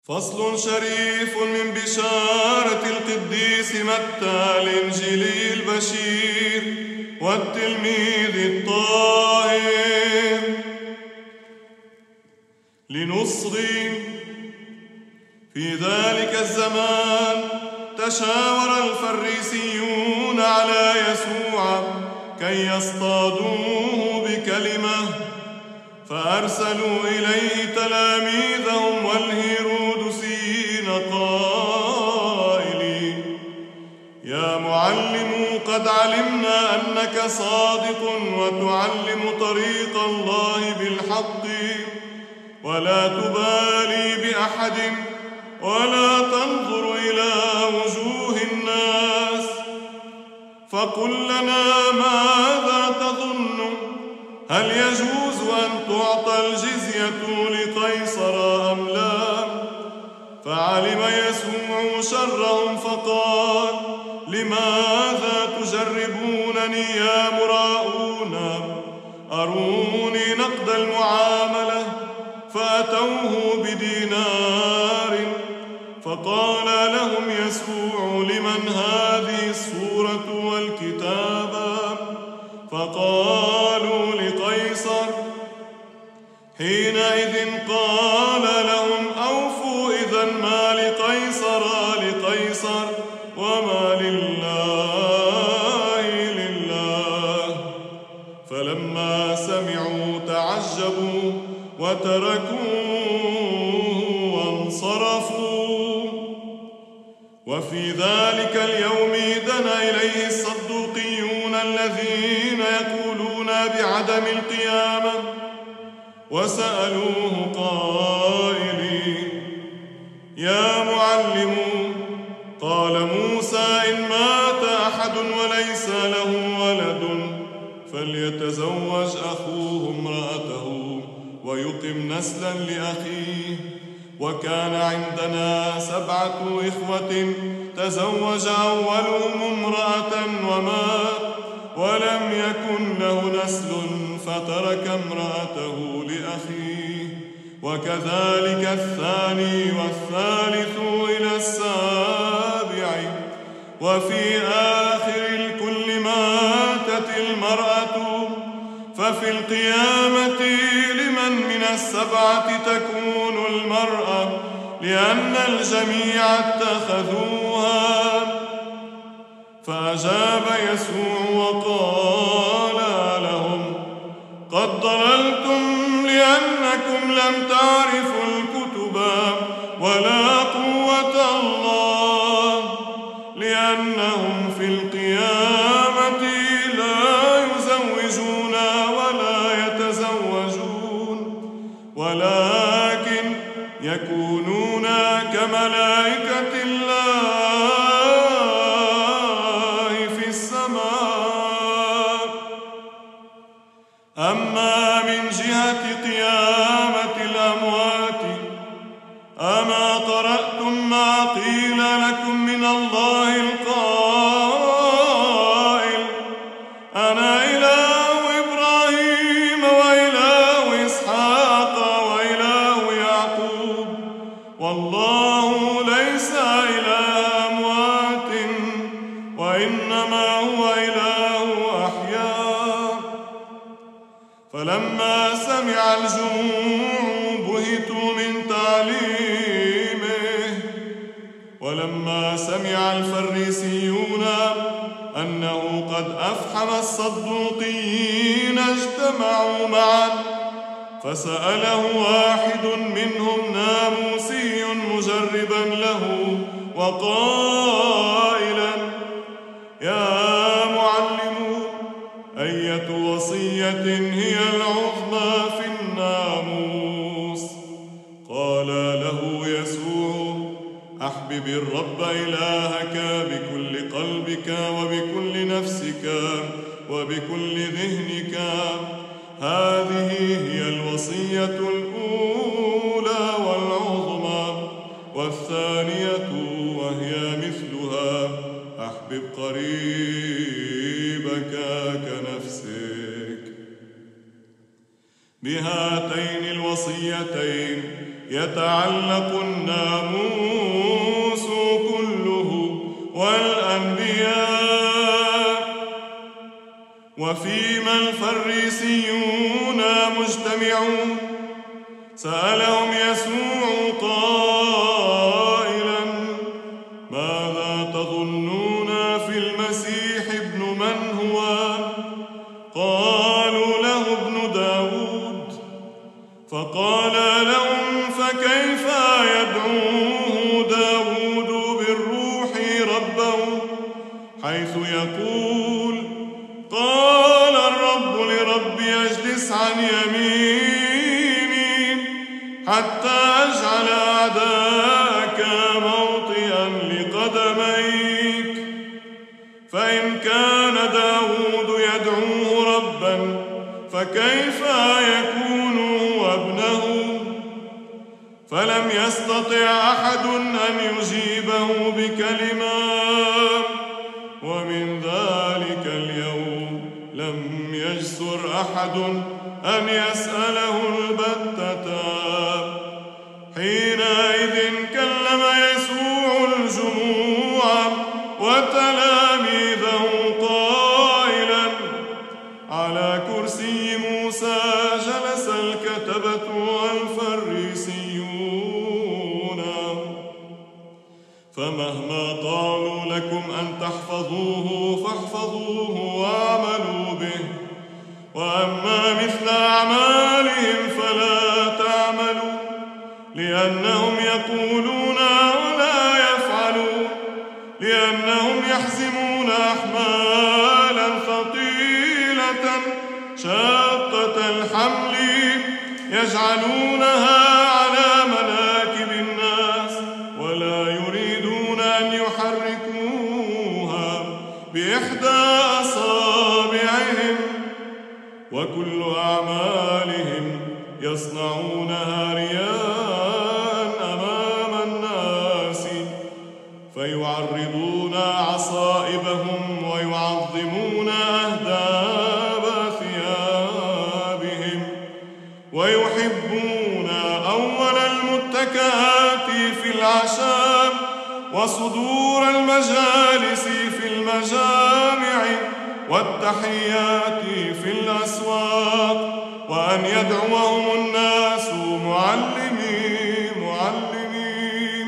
فصل شريف من بشارة القديس متى الإنجيلي البشير والتلميذ الطاهر. لنصغي. في ذلك الزمان تشاور الفريسيون على يسوع كي يصطادوه بكلمة، فأرسلوا إليه تلاميذهم والهيرودسيين قائلين: يا معلم، قد علمنا أنك صادق وتعلم طريق الله بالحق، ولا تبالي بأحد ولا تنظر إلى وجوه الناس، فقل لنا ماذا تظن؟ هل يجوز أن تعطى الجزية لقيصر أم لا؟ فعلم يسوع شرهم فقال: لماذا تجربونني يا مراؤون؟ أروني نقد المعاملة. فأتوه بدينار، فقال لهم يسوع: لمن هذه الصورة والكتابة؟ فقالوا: لقيصر. حينئذ قال لهم: أوفوا إذن ما لقيصر لقيصر، وما لله لله. فلما سمعوا تعجبوا وتركوه وانصرفوا. وفي ذلك اليوم دنا إليه الصدوقيون الذين يقولون بعدم القيامة، وسألوه قائلين: يا معلم، قال موسى: إن مات أحد وليس له ولد فليتزوج أخوه امرأته ويقم نسلا لأخيه. وكان عندنا 7 إخوة، تزوج أولهم امرأة ومات، ولم يكن له نسل فترك امرأته لأخيه، وكذلك الثاني والثالث إلى 7. وفي آخر الكل ماتت المرأة. ففي القيامة لمن من 7 تكون المرأة؟ لأن الجميع اتخذوها. فأجاب يسوع وقال لهم: قد ضللتم لأنكم لم تعرفوا الكتب ولا قوة الله، لأنهم في القيامة لا يزوجون ولا يتزوجون، ولكن يكونون كملائكة الله في السماء. أما من جهة قيامة الأموات، أما قرأتم ما قيل لكم من الله القائل: أنا إله إبراهيم وإله إسحاق وإله يعقوب؟ والله ليس إله أموات، وإنما هو إله أحياء. فلما سمع الجموع بهتوا من تعليمه. ولما سمع الفريسيون أنه قد أفحم الصدوقيين اجتمعوا معا، فسأله واحد منهم ناموسي مجربا له وقائلا: يا معلم، أية وصية هي العظمى في الناموس؟ قال له يسوع: أحبب الرب إلهك بكل قلبك وبكل نفسك وبكل ذهنك. هذه هي الوصية الأولى والعظمى، والثانية وهي مثلها: أحبب قريبك كنفسك. بهاتين الوصيتين يتعلق الناموس كله والأنبياء. وفيما الفريسيون مجتمعون سألهم يسوع قائلا: ماذا تظنون في المسيح ابن من هو؟ قالوا له: ابن داود. فقال لهم: فكيف يدعوه داود بالروح ربه، حيث يقول: قال الرب لربي اجلس عن يميني حتى أجعل أعداءك موطئا لقدميك. فإن كان داود يدعوه ربا فكيف يكون هو ابنه؟ فلم يستطع أحد أن يجيبه بكلمة. ومن ذلك اليوم لم يجسر أحد أن يسأله البتة. حينئذ كلم يسوع الجموع وتلاميذه قائلا: على كرسي موسى جلس الكتبة والفريسيون، فمهما قالوا لكم أن تحفظوه فاحفظوه واعملوا به، وأما مثل أعمالهم فلا تعملوا، لأنهم يقولون ولا يفعلون، لأنهم يحزمون أحمالا ثقيلة شاقة الحمل يجعلونها على مناكب الناس، ولا يريدون أن يحركوها بإحدى أصابعهم، وكل أعمالهم يصنعونها رياء أمام الناس، فيعرضون عصائبهم ويعظمون أهداب ثيابهم، ويحبون أول المتكئات في العشاء وصدور المجالس في المجامع والتحيات في الأسواق، وأن يدعوهم الناس معلمين.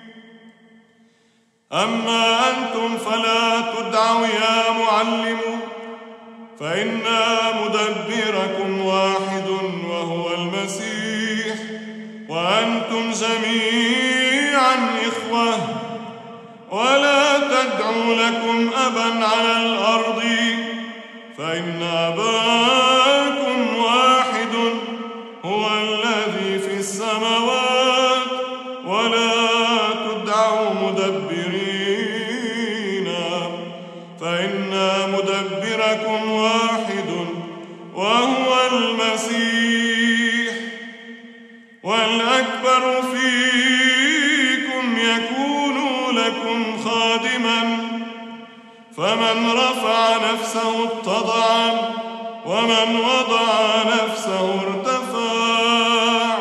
أما أنتم فلا تدعوا يا معلمون، فإن مدبركم واحد وهو المسيح، وأنتم جميعا إخوة. ولا تدعوا لكم أبا على الأرض، فإن أباكم واحد هو الذي في السماوات. ولا تدعوا مدبرين، فإن مدبركم واحد وهو المسيح. والأكبر فيكم يكون لكم خادما، فمن رفع نفسه اتضع، ومن وضع نفسه ارتفع.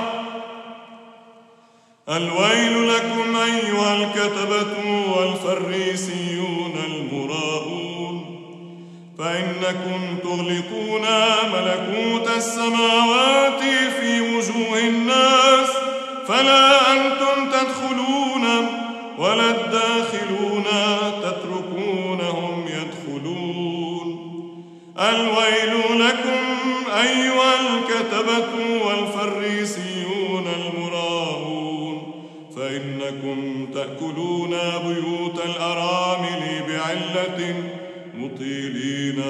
الويل لكم أيها الكتبة والفريسيون المراؤون، فإنكم تغلقون ملكوت السماوات في وجوه الناس، فلا أنتم تدخلون ولا الداخلون تتركونهم يدخلون. الويل لكم أيها الكتبة والفريسيون المراؤون، فإنكم تأكلون بيوت الأرامل بعلة مطيلين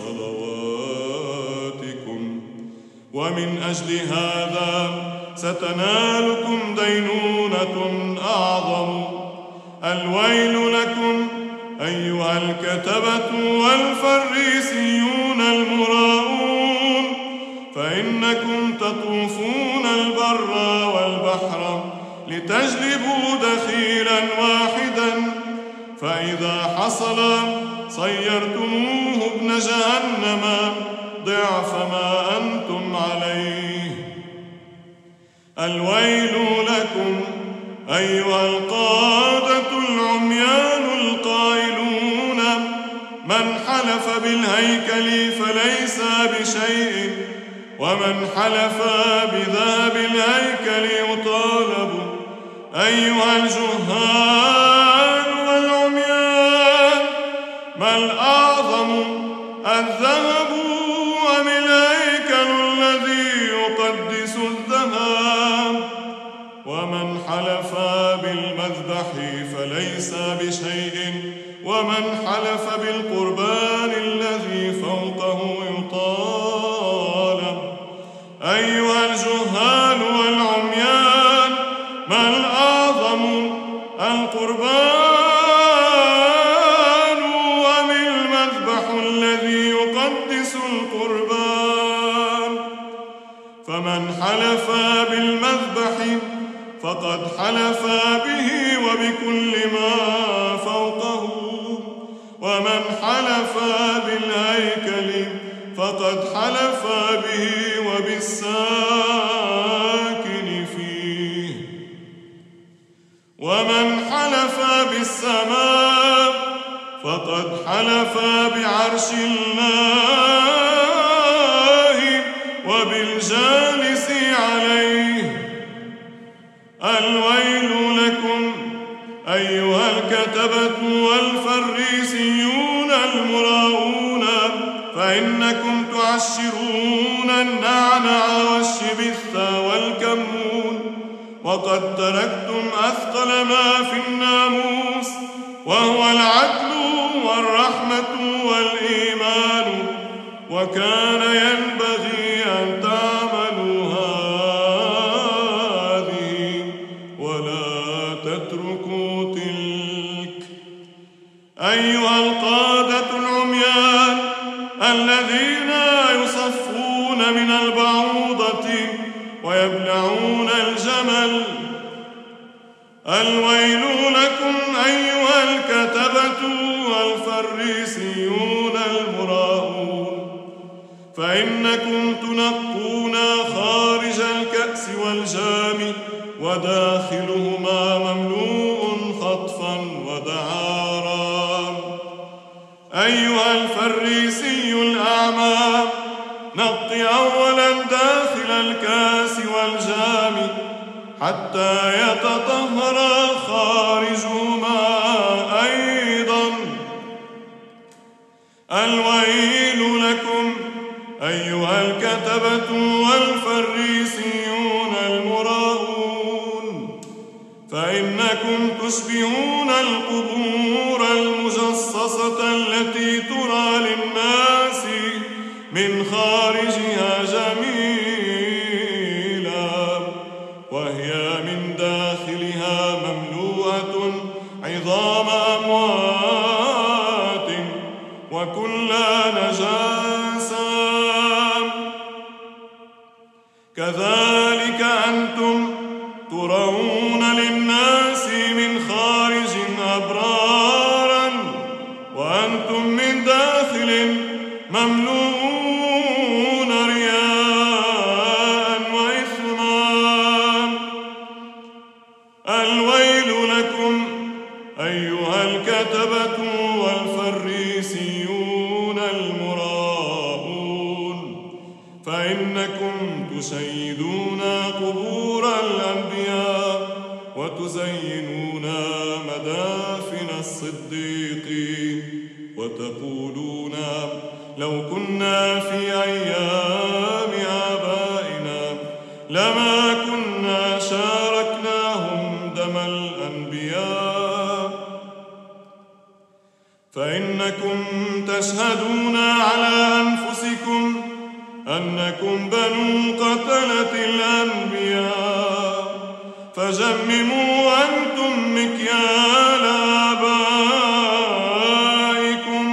صلواتكم، ومن أجل هذا ستنالكم دينونة أعظم. الويل لكم أيها الكتبة والفريسيون المراؤون، فإنكم تطوفون البر والبحر لتجلبوا دخيلا واحدا، فإذا حصل صيرتموه ابن جهنم ضعف ما أنتم عليه. الويل لكم أيها القادة العميان القائلون من حلف بالهيكل فليس بشيء، ومن حلف بذهب الهيكل يطالب. أيها الجهال والعميان، ما الأعظم الذهب أم الهيكل الذي يقدس الذهب؟ ومن حلف بالمذبح فليس بشيء، ومن حلف بالقربان الذي فوقه يطالب. أيها الجهال والعميان، ما الأعظم القربان أم المذبح الذي يقدس القربان؟ فمن حلف بالمذبح فقد حلف به وبكل ما فوقه، ومن حلف بالهيكل فقد حلف به وبالساكن فيه، ومن حلف بالسماء فقد حلف بعرش الله وبالجالس عليه. الويل لكم أيها الكتبة والفريسيون المراؤون، فإنكم تعشرون النعنع والشبث والكمون، وقد تركتم أثقل ما في الناموس، وهو العدل والرحمة والإيمان، وكان ينبغي أن تعملوا هذه ولا تتركوا تلك. أيها القادة العميان الذين يصفون من البعوضة ويبلعون الجمل، الويل لكم أيها الكتبة والفريسيون المراؤون، فإنكم تنقون خارج الكأس والجام، وداخلهما مملوء خطفا ودعارا. أيها الفريسي الأعمى، نق أولا داخل الكاس والجام حتى يتطهر خارجهما أيضا. الويل لكم أيها الكتبة والفريسيون المراؤون، فإنكم تشبهون القبور المجصصة التي ترى للناس من خارجها جميلة، وهي من داخلها مملوءة عظام أموات وكل نجاسة. كذلك أنتم ترون للناس من خارج أبرارا، وأنتم من داخل مملوءون رياء وإثما. الويل لكم أيها الكتبة والفريسيون المراؤون، فإنكم تشيدون قبور الأنبياء وتزينون مدافن الصديقين، وتقولون لو كنا في أيام آبائنا لما كنا شاركناهم دم الأنبياء. فإنكم تشهدون على أنفسكم أنكم بنو قتلة الأنبياء، فجمموا أنتم مكيال آبائكم.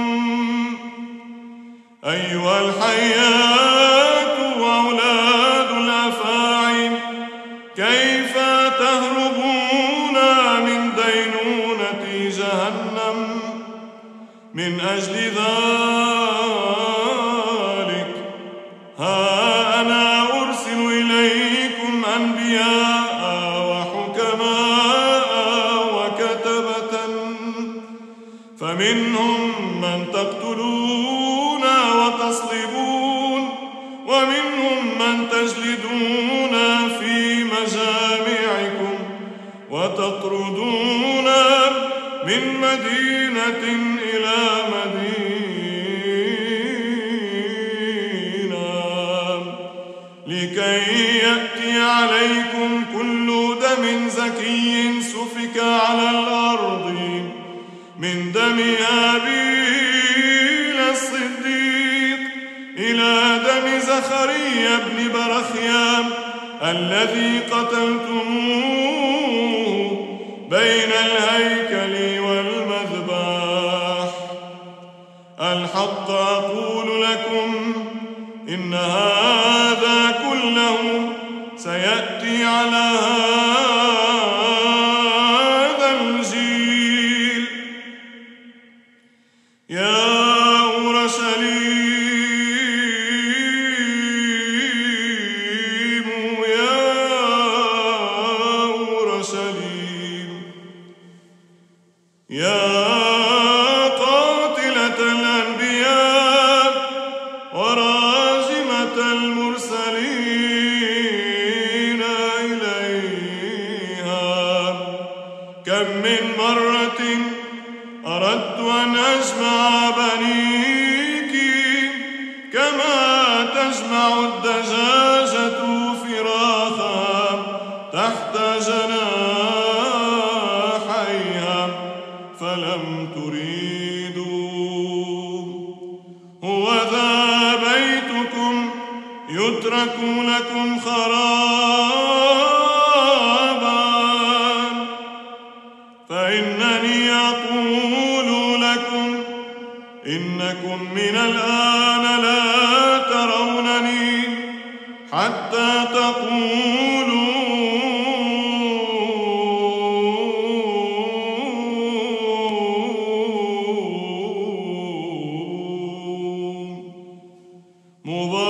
أيها الحيات وأولاد الأفاعي، كيف تهربون من دينونة جهنم؟ من أجل ذلك ها أنا أرسل إليكم أنبياء فمنهم من تقتلون وتصلبون، ومنهم من تجلدون في مجامعكم، وتطردون من مدينة إلى مدينة، لكي يأتي عليكم كل دم زكي سفك على الأرض من دم هابيل الصديق إلى دم زكريا بن برخيا الذي قتلتموه بين الهيكل والمذبح. الحق أقول لكم إن هذا كله سيأتي على هذا الجيل. يا أورشليم يا أورشليم يا قاتلة الأنبياء وراجمة المرسلين إليها، كم من مرة أردت أن أجمع بنيك كما تجمع الدجاجة فراخها تحت جناحيها فلم تريدوا. هوذا بيتكم يترك لكم خرابا، فإنني أقول لكم إنكم من الآن لا ترونني حتى تقولوا مبارك